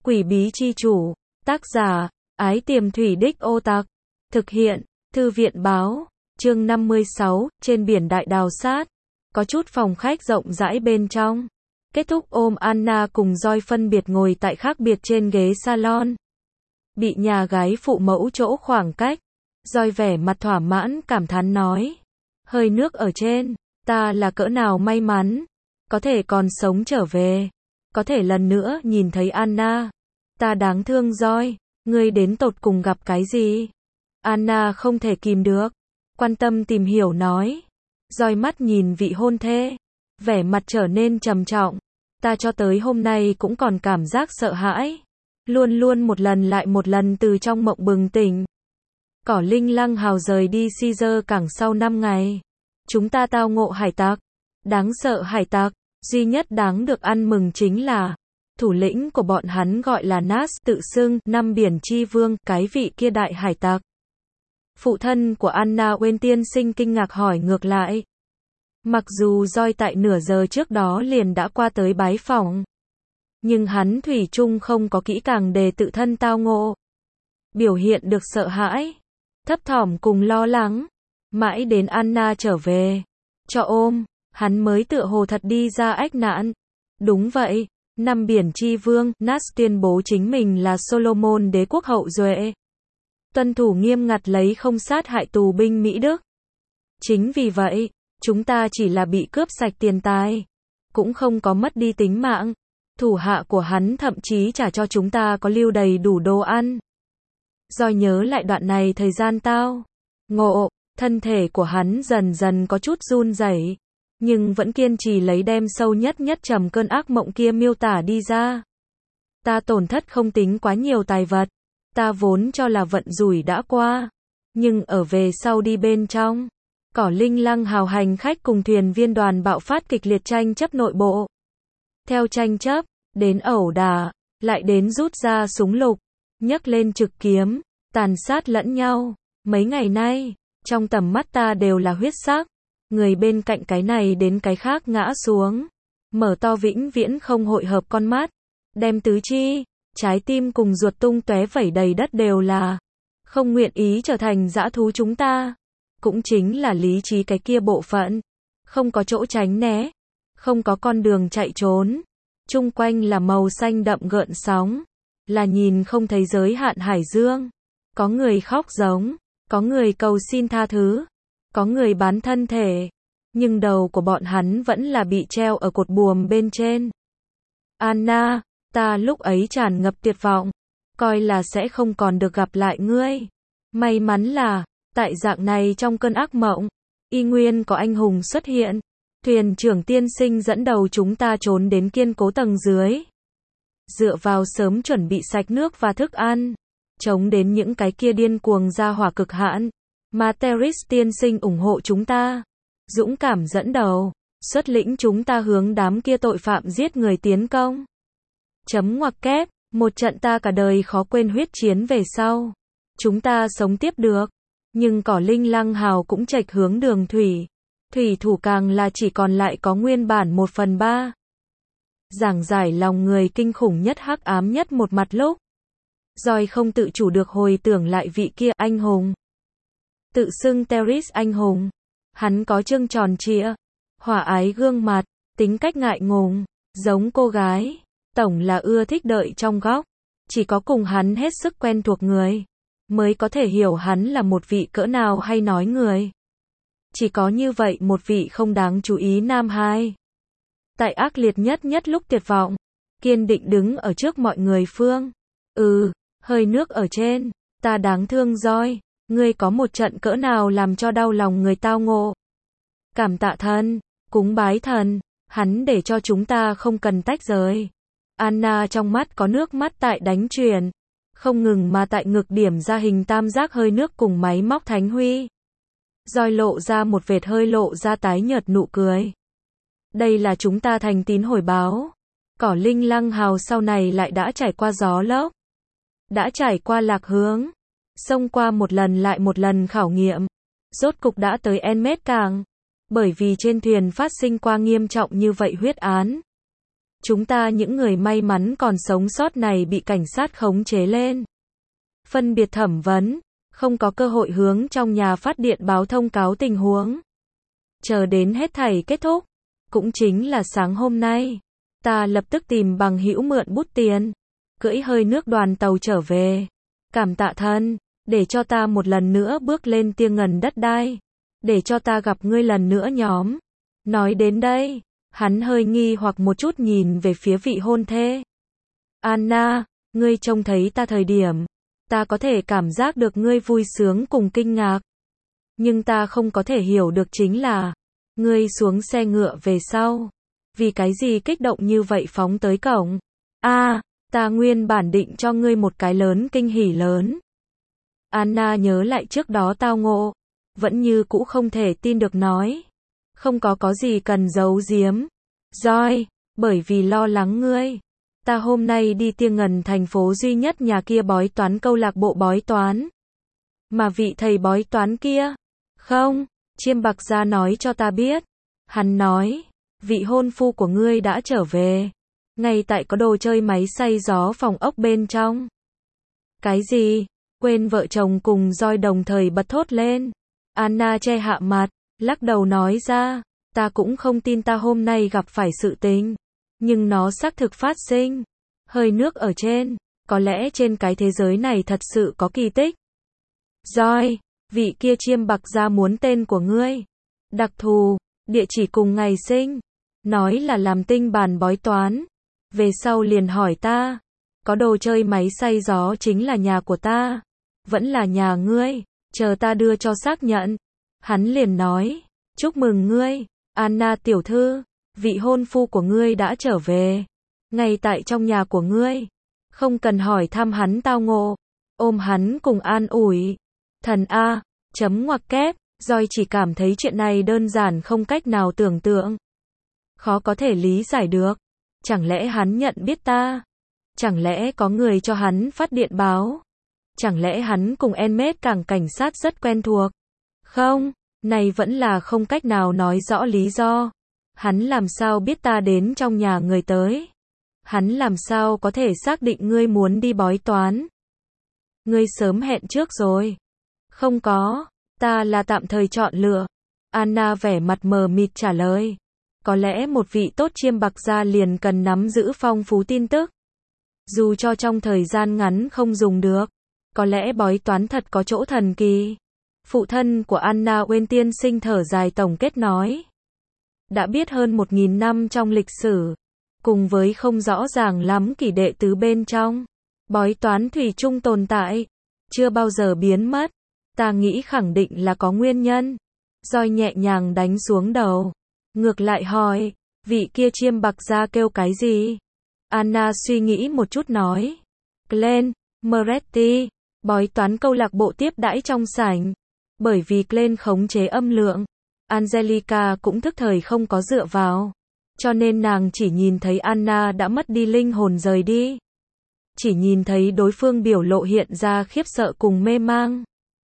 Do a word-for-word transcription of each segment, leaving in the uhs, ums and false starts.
Quỷ bí chi chủ, tác giả, Ái Tiềm Thủy Đích Ô Tặc, thực hiện, Thư viện báo, chương năm mươi sáu, trên biển đại đào sát, có chút phòng khách rộng rãi bên trong. Kết thúc ôm Anna cùng Joy phân biệt ngồi tại khác biệt trên ghế salon. Bị nhà gái phụ mẫu chỗ khoảng cách, Joy vẻ mặt thỏa mãn cảm thán nói. Hơi nước ở trên, ta là cỡ nào may mắn, có thể còn sống trở về, có thể lần nữa nhìn thấy Anna. Ta đáng thương Joy, ngươi đến tột cùng gặp cái gì? Anna không thể kìm được, quan tâm tìm hiểu nói. Joy mắt nhìn vị hôn thê, vẻ mặt trở nên trầm trọng. Ta cho tới hôm nay cũng còn cảm giác sợ hãi, luôn luôn một lần lại một lần từ trong mộng bừng tỉnh. Cỏ Linh Lăng Hào rời đi Caesar cảng sau năm ngày. Chúng ta tao ngộ hải tặc, đáng sợ hải tặc, duy nhất đáng được ăn mừng chính là thủ lĩnh của bọn hắn gọi là Nas, tự xưng năm biển chi vương, cái vị kia đại hải tặc. Phụ thân của Anna Wayne tiên sinh kinh ngạc hỏi ngược lại. Mặc dù Joy tại nửa giờ trước đó liền đã qua tới bái phỏng, nhưng hắn thủy chung không có kỹ càng đề tự thân tao ngộ. Biểu hiện được sợ hãi, thấp thỏm cùng lo lắng. Mãi đến Anna trở về, cho ôm, hắn mới tựa hồ thật đi ra ách nạn. Đúng vậy, năm biển chi vương, Nas tuyên bố chính mình là Solomon đế quốc hậu duệ. Tuân thủ nghiêm ngặt lấy không sát hại tù binh Mỹ Đức. Chính vì vậy, chúng ta chỉ là bị cướp sạch tiền tài, cũng không có mất đi tính mạng. Thủ hạ của hắn thậm chí trả cho chúng ta có lưu đầy đủ đồ ăn. Do nhớ lại đoạn này thời gian tao ngộ, thân thể của hắn dần dần có chút run rẩy, nhưng vẫn kiên trì lấy đem sâu nhất nhất trầm cơn ác mộng kia miêu tả đi ra. Ta tổn thất không tính quá nhiều tài vật, ta vốn cho là vận rủi đã qua, nhưng ở về sau đi bên trong, Cỏ Linh Lăng Hào hành khách cùng thuyền viên đoàn bạo phát kịch liệt tranh chấp nội bộ. Theo tranh chấp, đến ẩu đả, lại đến rút ra súng lục, nhấc lên trực kiếm, tàn sát lẫn nhau. Mấy ngày nay, trong tầm mắt ta đều là huyết sắc, người bên cạnh cái này đến cái khác ngã xuống, mở to vĩnh viễn không hội hợp con mắt, đem tứ chi, trái tim cùng ruột tung tóe vẩy đầy đất đều là không nguyện ý trở thành dã thú chúng ta, cũng chính là lý trí cái kia bộ phận, không có chỗ tránh né, không có con đường chạy trốn, chung quanh là màu xanh đậm gợn sóng, là nhìn không thấy giới hạn hải dương, có người khóc giống, có người cầu xin tha thứ, có người bán thân thể, nhưng đầu của bọn hắn vẫn là bị treo ở cột buồm bên trên. Anna, ta lúc ấy tràn ngập tuyệt vọng, coi là sẽ không còn được gặp lại ngươi. May mắn là, tại dạng này trong cơn ác mộng, y nguyên có anh hùng xuất hiện. Thuyền trưởng tiên sinh dẫn đầu chúng ta trốn đến kiên cố tầng dưới. Dựa vào sớm chuẩn bị sạch nước và thức ăn, chống đến những cái kia điên cuồng ra hỏa cực hạn. Materis tiên sinh ủng hộ chúng ta, dũng cảm dẫn đầu, xuất lĩnh chúng ta hướng đám kia tội phạm giết người tiến công. Chấm ngoặc kép, một trận ta cả đời khó quên huyết chiến về sau. Chúng ta sống tiếp được, nhưng Cỏ Linh Lăng Hào cũng chệch hướng đường thủy. Thủy thủ càng là chỉ còn lại có nguyên bản một phần ba. Giảng giải lòng người kinh khủng nhất hắc ám nhất một mặt lúc. Joy không tự chủ được hồi tưởng lại vị kia anh hùng. Tự xưng Teris anh hùng. Hắn có trương tròn trịa, hòa ái gương mặt, tính cách ngại ngùng, giống cô gái. Tổng là ưa thích đợi trong góc. Chỉ có cùng hắn hết sức quen thuộc người, mới có thể hiểu hắn là một vị cỡ nào hay nói người. Chỉ có như vậy một vị không đáng chú ý nam hai. Tại ác liệt nhất nhất lúc tuyệt vọng, kiên định đứng ở trước mọi người phương. Ừ, hơi nước ở trên, ta đáng thương Joy, ngươi có một trận cỡ nào làm cho đau lòng người tao ngộ. Cảm tạ thần, cúng bái thần, hắn để cho chúng ta không cần tách rời. Anna trong mắt có nước mắt tại đánh truyền, không ngừng mà tại ngực điểm ra hình tam giác hơi nước cùng máy móc thánh huy. Joy lộ ra một vệt hơi lộ ra tái nhợt nụ cười. Đây là chúng ta thành tín hồi báo. Cỏ Linh Lăng Hào sau này lại đã trải qua gió lốc, đã trải qua lạc hướng, xông qua một lần lại một lần khảo nghiệm, rốt cục đã tới Enmed cảng. Bởi vì trên thuyền phát sinh qua nghiêm trọng như vậy huyết án, Chúng ta những người may mắn còn sống sót này bị cảnh sát khống chế lên. Phân biệt thẩm vấn, không có cơ hội hướng trong nhà phát điện báo thông cáo tình huống. Chờ đến hết thảy kết thúc, cũng chính là sáng hôm nay, ta lập tức tìm bằng hữu mượn bút tiền, cưỡi hơi nước đoàn tàu trở về. Cảm tạ thân, để cho ta một lần nữa bước lên tiêng ngần đất đai, để cho ta gặp ngươi lần nữa nhóm. Nói đến đây, hắn hơi nghi hoặc một chút nhìn về phía vị hôn thê. Anna, ngươi trông thấy ta thời điểm, ta có thể cảm giác được ngươi vui sướng cùng kinh ngạc. Nhưng ta không có thể hiểu được chính là, ngươi xuống xe ngựa về sau, vì cái gì kích động như vậy phóng tới cổng. A, à, ta nguyên bản định cho ngươi một cái lớn kinh hỉ lớn. Anna nhớ lại trước đó tao ngộ, vẫn như cũ không thể tin được nói. Không có có gì cần giấu giếm. Rồi, bởi vì lo lắng ngươi, ta hôm nay đi tiêng ngần thành phố duy nhất nhà kia bói toán câu lạc bộ bói toán. Mà vị thầy bói toán kia, không, Chiêm Bạc Gia nói cho ta biết. Hắn nói, vị hôn phu của ngươi đã trở về. Ngay tại có đồ chơi máy xay gió phòng ốc bên trong. Cái gì? Quên vợ chồng cùng Roi đồng thời bật thốt lên. Anna che hạ mặt, lắc đầu nói ra, ta cũng không tin ta hôm nay gặp phải sự tình. Nhưng nó xác thực phát sinh. Hơi nước ở trên, có lẽ trên cái thế giới này thật sự có kỳ tích. Roi, vị kia Chiêm Bạc Gia muốn tên của ngươi. Đặc thù, địa chỉ cùng ngày sinh. Nói là làm tinh bàn bói toán. Về sau liền hỏi ta, có đồ chơi máy xay gió chính là nhà của ta, vẫn là nhà ngươi, chờ ta đưa cho xác nhận. Hắn liền nói, chúc mừng ngươi, Anna tiểu thư, vị hôn phu của ngươi đã trở về, ngay tại trong nhà của ngươi, không cần hỏi thăm hắn tao ngộ, ôm hắn cùng an ủi. Thần A, chấm ngoặc kép, Roi chỉ cảm thấy chuyện này đơn giản không cách nào tưởng tượng. Khó có thể lý giải được. Chẳng lẽ hắn nhận biết ta? Chẳng lẽ có người cho hắn phát điện báo? Chẳng lẽ hắn cùng Enmed cảng cảnh sát rất quen thuộc? Không, này vẫn là không cách nào nói rõ lý do. Hắn làm sao biết ta đến trong nhà người tới? Hắn làm sao có thể xác định ngươi muốn đi bói toán? Ngươi sớm hẹn trước rồi. Không có, ta là tạm thời chọn lựa. Anna vẻ mặt mờ mịt trả lời. Có lẽ một vị tốt Chiêm Bạc Gia liền cần nắm giữ phong phú tin tức. Dù cho trong thời gian ngắn không dùng được. Có lẽ bói toán thật có chỗ thần kỳ. Phụ thân của Anna Uyên tiên sinh thở dài tổng kết nói. Đã biết hơn một nghìn năm trong lịch sử. Cùng với không rõ ràng lắm kỷ đệ tứ bên trong. Bói toán thủy chung tồn tại. Chưa bao giờ biến mất. Ta nghĩ khẳng định là có nguyên nhân. Roi nhẹ nhàng đánh xuống đầu. Ngược lại hỏi, vị kia Chiêm Bạc Gia kêu cái gì? Anna suy nghĩ một chút nói. Glenn, Moretti, bói toán câu lạc bộ tiếp đãi trong sảnh. Bởi vì Glenn khống chế âm lượng, Angelica cũng thức thời không có dựa vào. Cho nên nàng chỉ nhìn thấy Anna đã mất đi linh hồn rời đi. Chỉ nhìn thấy đối phương biểu lộ hiện ra khiếp sợ cùng mê mang.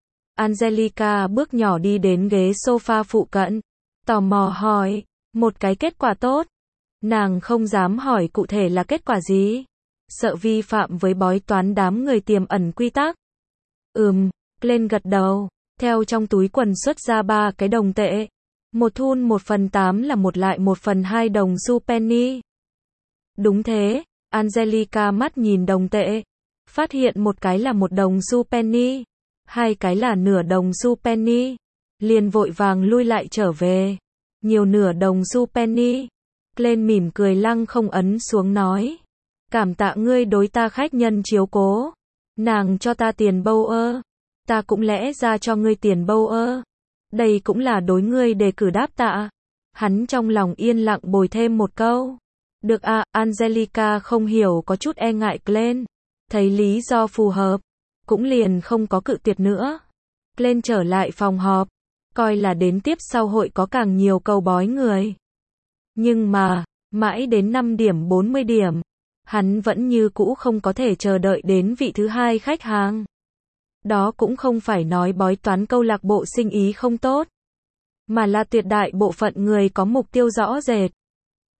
Angelica bước nhỏ đi đến ghế sofa phụ cận. Tò mò hỏi, một cái kết quả tốt. Nàng không dám hỏi cụ thể là kết quả gì. Sợ vi phạm với bói toán đám người tiềm ẩn quy tắc. Ừm, Glenn gật đầu, theo trong túi quần xuất ra ba cái đồng tệ. Một thun một phần tám là một lại một phần hai đồng xu penny. Đúng thế, Angelica mắt nhìn đồng tệ. Phát hiện một cái là một đồng xu penny. Hai cái là nửa đồng xu penny. Liền vội vàng lui lại trở về. Nhiều nửa đồng xu penny. Glenn mỉm cười lăng không ấn xuống nói. Cảm tạ ngươi đối ta khách nhân chiếu cố. Nàng cho ta tiền bâu ơ. Ta cũng lẽ ra cho ngươi tiền bâu ơ. Đây cũng là đối ngươi đề cử đáp tạ. Hắn trong lòng yên lặng bồi thêm một câu. Được à, Angelica không hiểu có chút e ngại Glenn. Thấy lý do phù hợp. Cũng liền không có cự tuyệt nữa. Glenn trở lại phòng họp. Coi là đến tiếp sau hội có càng nhiều câu bói người. Nhưng mà, mãi đến năm điểm bốn mươi điểm, hắn vẫn như cũ không có thể chờ đợi đến vị thứ hai khách hàng. Đó cũng không phải nói bói toán câu lạc bộ sinh ý không tốt, mà là tuyệt đại bộ phận người có mục tiêu rõ rệt.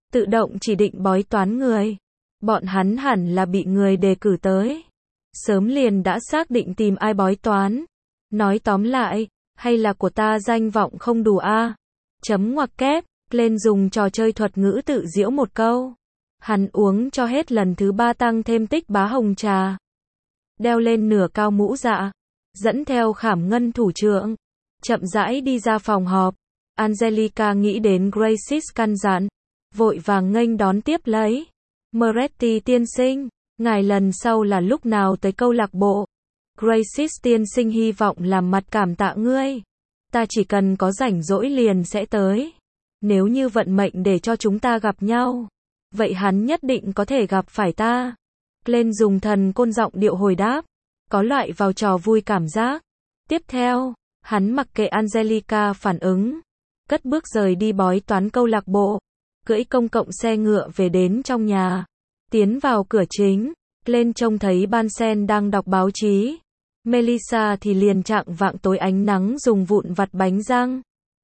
tự động chỉ định bói toán người. Bọn hắn hẳn là bị người đề cử tới. Sớm liền đã xác định tìm ai bói toán. Nói tóm lại, hay là của ta danh vọng không đủ a à? Chấm ngoặc kép, lên dùng trò chơi thuật ngữ tự giễu một câu. Hắn uống cho hết lần thứ ba tăng thêm tích bá hồng trà. Đeo lên nửa cao mũ dạ. Dẫn theo khảm ngân thủ trưởng. Chậm rãi đi ra phòng họp. Angelica nghĩ đến Gracie căn dặn. Vội vàng nghênh đón tiếp lấy. Moretti tiên sinh, ngài lần sau là lúc nào tới câu lạc bộ? Gracie tiên sinh hy vọng làm mặt cảm tạ ngươi. Ta chỉ cần có rảnh rỗi liền sẽ tới. Nếu như vận mệnh để cho chúng ta gặp nhau, vậy hắn nhất định có thể gặp phải ta. Lên dùng thần côn giọng điệu hồi đáp. Có loại vào trò vui cảm giác. Tiếp theo, hắn mặc kệ Angelica phản ứng. Cất bước rời đi bói toán câu lạc bộ. Cưỡi công cộng xe ngựa về đến trong nhà. Tiến vào cửa chính. Lên trông thấy Bansen đang đọc báo chí. Melissa thì liền trạng vạng tối ánh nắng dùng vụn vặt bánh răng.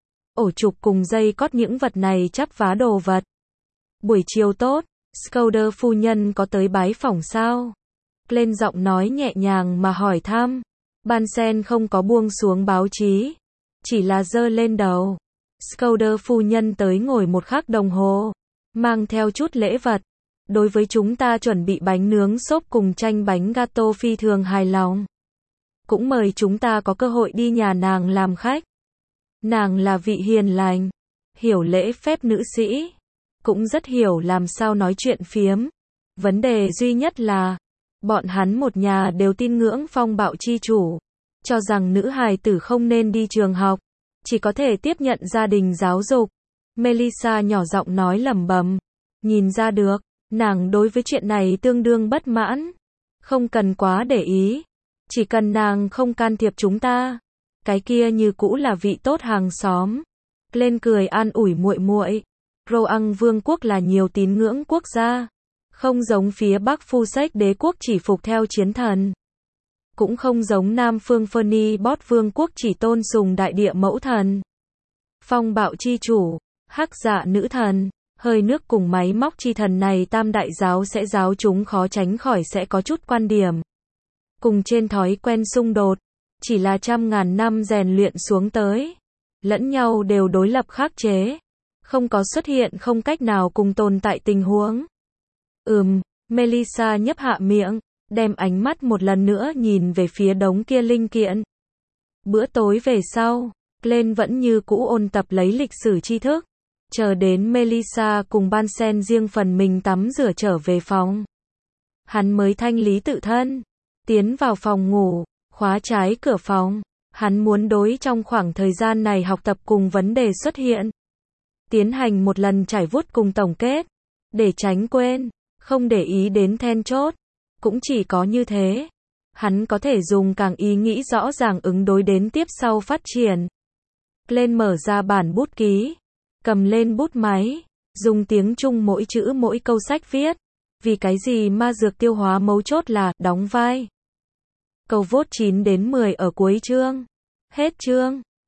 Ổ trục cùng dây cót những vật này chắp vá đồ vật. Buổi chiều tốt, Scouder phu nhân có tới bái phỏng sao? Lên giọng nói nhẹ nhàng mà hỏi thăm. Bansen không có buông xuống báo chí. Chỉ là giơ lên đầu. Scouder phu nhân tới ngồi một khắc đồng hồ. Mang theo chút lễ vật. Đối với chúng ta chuẩn bị bánh nướng xốp cùng chanh bánh gato phi thường hài lòng. Cũng mời chúng ta có cơ hội đi nhà nàng làm khách. Nàng là vị hiền lành, hiểu lễ phép nữ sĩ, cũng rất hiểu làm sao nói chuyện phiếm. Vấn đề duy nhất là, bọn hắn một nhà đều tin ngưỡng phong bạo chi chủ, cho rằng nữ hài tử không nên đi trường học, chỉ có thể tiếp nhận gia đình giáo dục. Melissa nhỏ giọng nói lẩm bẩm, nhìn ra được, nàng đối với chuyện này tương đương bất mãn. Không cần quá để ý, chỉ cần nàng không can thiệp chúng ta, cái kia như cũ là vị tốt hàng xóm. Lên cười an ủi muội muội. Roang vương quốc là nhiều tín ngưỡng quốc gia, không giống phía Bắc Phu Sách đế quốc chỉ phục theo chiến thần, cũng không giống Nam phương Pherney Bot vương quốc chỉ tôn sùng đại địa mẫu thần. Phong bạo chi chủ, hắc dạ nữ thần, hơi nước cùng máy móc chi thần này tam đại giáo sẽ giáo chúng khó tránh khỏi sẽ có chút quan điểm cùng trên thói quen xung đột, chỉ là trăm ngàn năm rèn luyện xuống tới, lẫn nhau đều đối lập khắc chế, không có xuất hiện không cách nào cùng tồn tại tình huống. Ừm, Melissa nhấp hạ miệng, đem ánh mắt một lần nữa nhìn về phía đống kia linh kiện. Bữa tối về sau, Glenn vẫn như cũ ôn tập lấy lịch sử tri thức, chờ đến Melissa cùng Bansen riêng phần mình tắm rửa trở về phòng. Hắn mới thanh lý tự thân, tiến vào phòng ngủ, khóa trái cửa phòng. Hắn muốn đối trong khoảng thời gian này học tập cùng vấn đề xuất hiện, tiến hành một lần trải vuốt cùng tổng kết, để tránh quên, không để ý đến then chốt. Cũng chỉ có như thế, hắn có thể dùng càng ý nghĩ rõ ràng ứng đối đến tiếp sau phát triển. Lên mở ra bản bút ký, cầm lên bút máy, dùng tiếng Trung mỗi chữ mỗi câu sách viết. Vì cái gì ma dược tiêu hóa mấu chốt là đóng vai. Câu vote chín đến mười ở cuối chương. Hết chương.